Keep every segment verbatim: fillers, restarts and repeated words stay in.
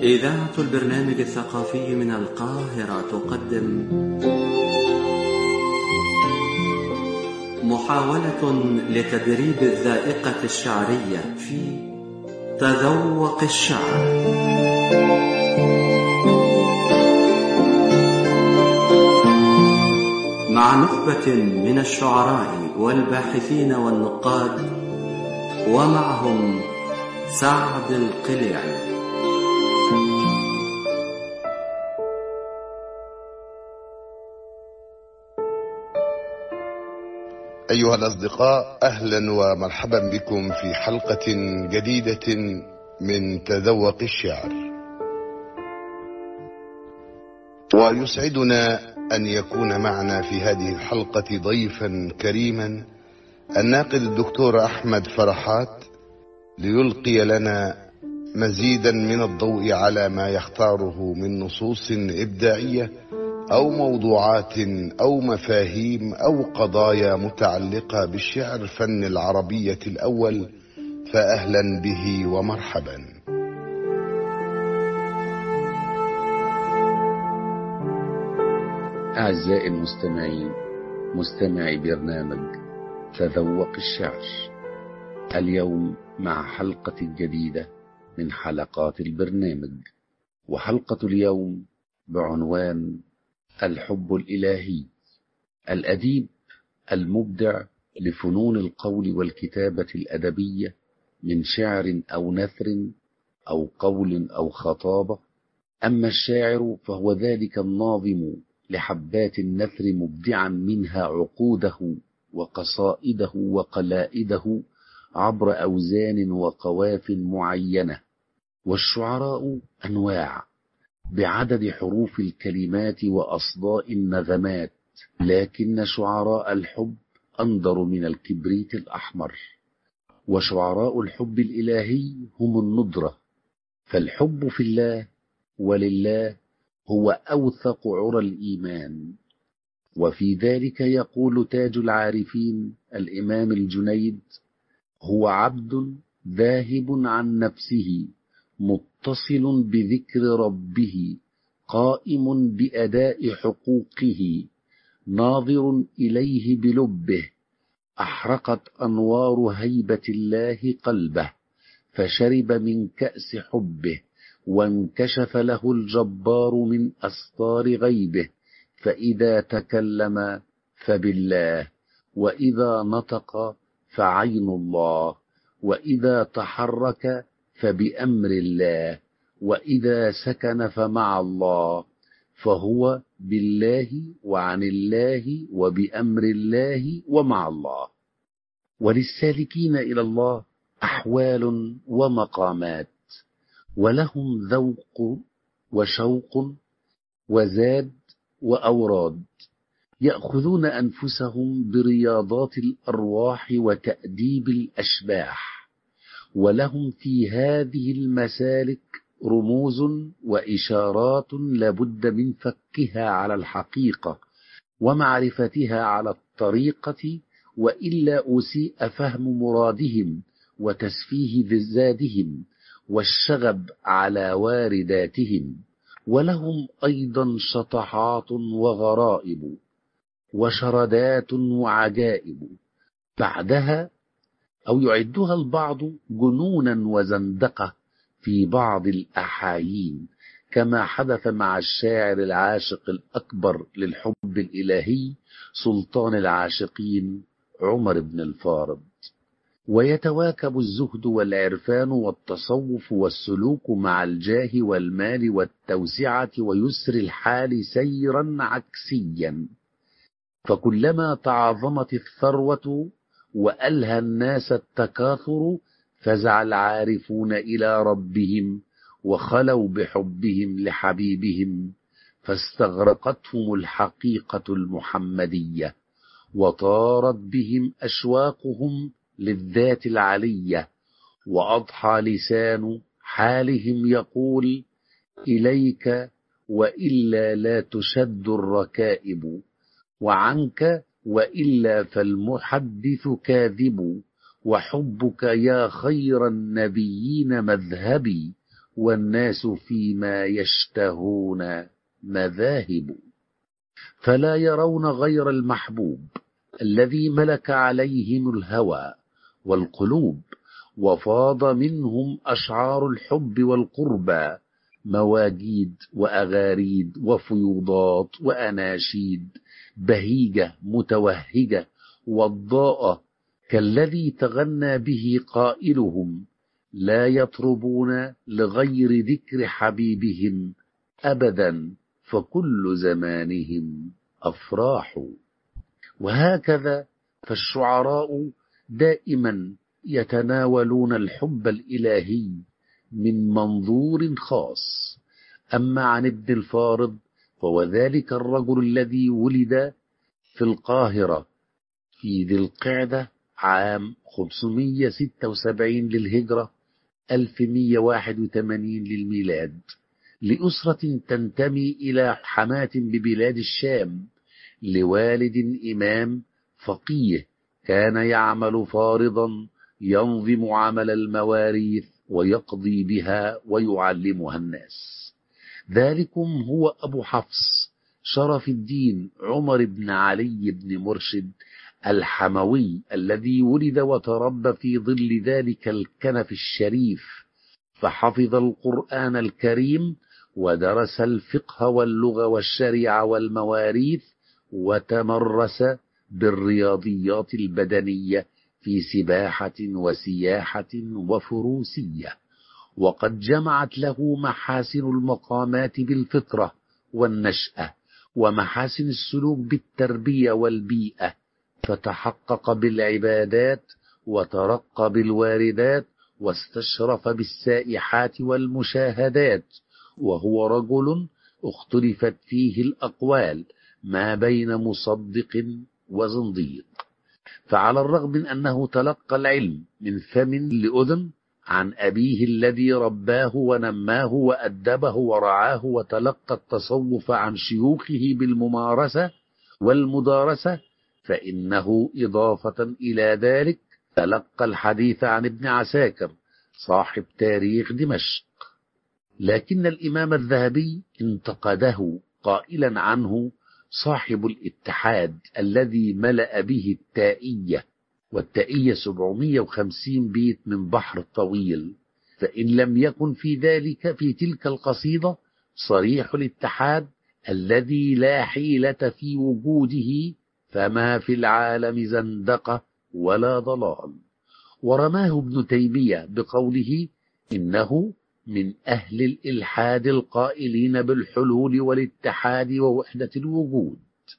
إذاعة البرنامج الثقافي من القاهرة تقدم محاولة لتدريب الذائقة الشعرية في تذوق الشعر، مع نخبة من الشعراء والباحثين والنقاد، ومعهم سعد القليعي. أيها الأصدقاء، أهلا ومرحبا بكم في حلقة جديدة من تذوق الشعر. ويسعدنا أن يكون معنا في هذه الحلقة ضيفا كريما الناقد الدكتور أحمد فرحات، ليلقي لنا مزيدا من الضوء على ما يختاره من نصوص إبداعية أو موضوعات أو مفاهيم أو قضايا متعلقة بالشعر فن العربية الأول، فأهلا به ومرحبا. أعزائي المستمعين، مستمعي برنامج تذوق الشعر، اليوم مع حلقة جديدة من حلقات البرنامج، وحلقة اليوم بعنوان الحب الإلهي. الأديب المبدع لفنون القول والكتابة الأدبية من شعر أو نثر أو قول أو خطابة. أما الشاعر فهو ذلك الناظم لحبات النثر مبدعا منها عقوده وقصائده وقلائده عبر أوزان وقواف معينة. والشعراء أنواع بعدد حروف الكلمات وأصداء النغمات، لكن شعراء الحب أنضر من الكبريت الأحمر. وشعراء الحب الإلهي هم الندرة، فالحب في الله ولله هو أوثق عرى الإيمان. وفي ذلك يقول تاج العارفين الإمام الجنيد: هو عبد ذاهب عن نفسه متصل بذكر ربه، قائم بأداء حقوقه، ناظر إليه بلبه، أحرقت أنوار هيبة الله قلبه، فشرب من كأس حبه، وانكشف له الجبار من أستار غيبه. فإذا تكلم فبالله، وإذا نطق فعين الله، وإذا تحرك فبأمر الله، وإذا سكن فمع الله، فهو بالله وعن الله وبأمر الله ومع الله. وللسالكين إلى الله أحوال ومقامات، ولهم ذوق وشوق وزاد وأوراد، يأخذون أنفسهم برياضات الأرواح وتأديب الأشباح، ولهم في هذه المسالك رموز وإشارات لابد من فكها على الحقيقة ومعرفتها على الطريقة، وإلا أسيء فهم مرادهم وتسفيه زادهم والشغب على وارداتهم. ولهم أيضا شطحات وغرائب وشردات وعجائب، بعدها أو يعدها البعض جنونا وزندقة في بعض الأحايين، كما حدث مع الشاعر العاشق الأكبر للحب الإلهي سلطان العاشقين عمر بن الفارض. ويتواكب الزهد والعرفان والتصوف والسلوك مع الجاه والمال والتوسعة ويسر الحال سيرا عكسيا، فكلما تعظمت الثروة وألهى الناس التكاثر فزع العارفون إلى ربهم وخلوا بحبهم لحبيبهم، فاستغرقتهم الحقيقة المحمدية، وطارت بهم أشواقهم للذات العلية، وأضحى لسان حالهم يقول: إليك وإلا لا تشد الركائب، وعنك وإلا فالمحدث كاذب، وحبك يا خير النبيين مذهبي، والناس فيما يشتهون مذاهب، فلا يرون غير المحبوب الذي ملك عليهم الهوى والقلوب، وفاض منهم أشعار الحب والقربى، مواجيد وأغاريد وفيوضات وأناشيد بهيجة متوهجة وضاءة، كالذي تغنى به قائلهم: لا يطربون لغير ذكر حبيبهم أبدا، فكل زمانهم أفراح. وهكذا فالشعراء دائما يتناولون الحب الإلهي من منظور خاص. أما عن ابن الفارض فهو ذلك الرجل الذي ولد في القاهرة في ذي القعدة عام خمسمائة وستة وسبعين للهجرة ألف ومائة وواحد وثمانين للميلاد، لأسرة تنتمي إلى حماة ببلاد الشام، لوالد إمام فقيه كان يعمل فارضا ينظم عمل المواريث ويقضي بها ويعلمها الناس. ذلكم هو أبو حفص شرف الدين عمر بن علي بن مرشد الحموي، الذي ولد وتربى في ظل ذلك الكنف الشريف، فحفظ القرآن الكريم ودرس الفقه واللغة والشريعة والمواريث، وتمرس بالرياضيات البدنية في سباحة وسياحة وفروسية، وقد جمعت له محاسن المقامات بالفطرة والنشأة، ومحاسن السلوك بالتربية والبيئة، فتحقق بالعبادات وترقى بالواردات واستشرف بالسائحات والمشاهدات، وهو رجل اختلفت فيه الأقوال ما بين مصدق وزنديق. فعلى الرغم من أنه تلقى العلم من فم لأذن عن أبيه الذي رباه ونماه وأدبه ورعاه، وتلقى التصوف عن شيوخه بالممارسة والمدارسة، فإنه إضافة إلى ذلك تلقى الحديث عن ابن عساكر صاحب تاريخ دمشق. لكن الإمام الذهبي انتقده قائلا عنه: صاحب الاتحاد الذي ملأ به التائية، والتائية سبعمائة وخمسين بيت من بحر الطويل، فإن لم يكن في ذلك في تلك القصيدة صريح الاتحاد الذي لا حيلة في وجوده، فما في العالم زندقة ولا ضلال. ورماه ابن تيمية بقوله: إنه من أهل الإلحاد القائلين بالحلول والاتحاد ووحدة الوجود.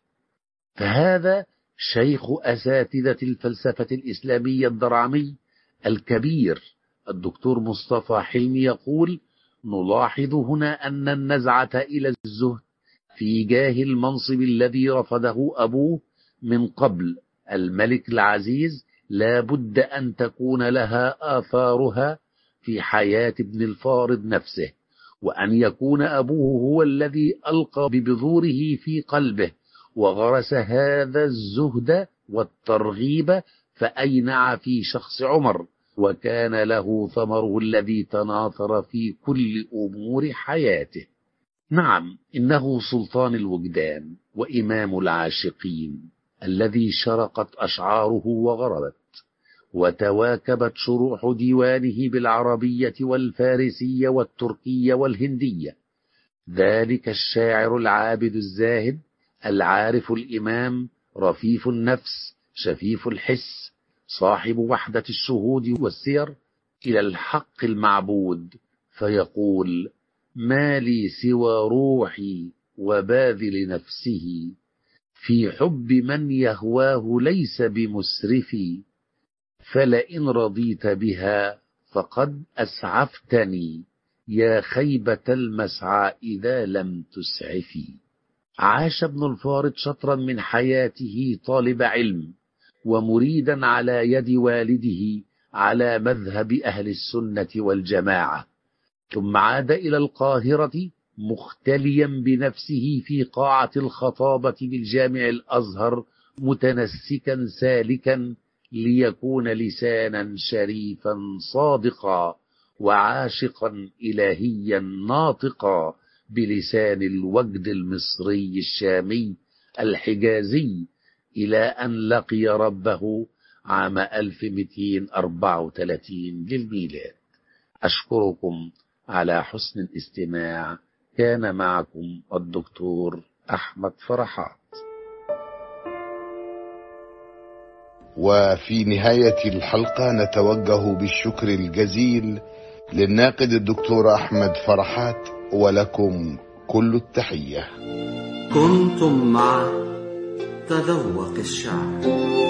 فهذا شيخ أساتذة الفلسفة الإسلامية الدرعمي الكبير الدكتور مصطفى حلمي يقول: نلاحظ هنا أن النزعة إلى الزهد في جاه المنصب الذي رفضه أبوه من قبل الملك العزيز لا بد أن تكون لها آثارها في حياة ابن الفارض نفسه، وأن يكون أبوه هو الذي ألقى ببذوره في قلبه وغرس هذا الزهد والترغيب، فأينع في شخص عمر، وكان له ثمره الذي تناثر في كل أمور حياته. نعم، إنه سلطان الوجدان وإمام العاشقين الذي شرقت أشعاره وغربت، وتواكبت شروح ديوانه بالعربية والفارسية والتركية والهندية. ذلك الشاعر العابد الزاهد العارف الإمام رفيف النفس شفيف الحس صاحب وحدة الشهود والسير إلى الحق المعبود، فيقول: ما لي سوى روحي وباذل نفسه، في حب من يهواه ليس بمسرفي، فلئن رضيت بها فقد أسعفتني، يا خيبة المسعى إذا لم تسعفي. عاش ابن الفارض شطرا من حياته طالب علم ومريدا على يد والده على مذهب أهل السنة والجماعة، ثم عاد إلى القاهرة مختليا بنفسه في قاعة الخطابة بالجامع الأزهر، متنسكا سالكا ليكون لسانا شريفا صادقا، وعاشقا إلهيا ناطقا بلسان الوجد المصري الشامي الحجازي، إلى أن لقي ربه عام ألف ومئتين وأربعة وثلاثين للميلاد. أشكركم على حسن الاستماع. كان معكم الدكتور أحمد فرحات. وفي نهاية الحلقة نتوجه بالشكر الجزيل للناقد الدكتور أحمد فرحات، ولكم كل التحية. كنتم مع تذوق الشعر.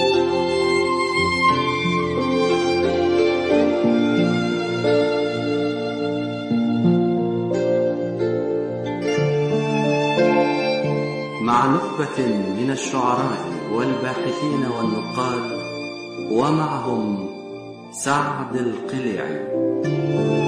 مع نخبة من الشعراء والباحثين والنقاد، ومعهم سعد القليعي.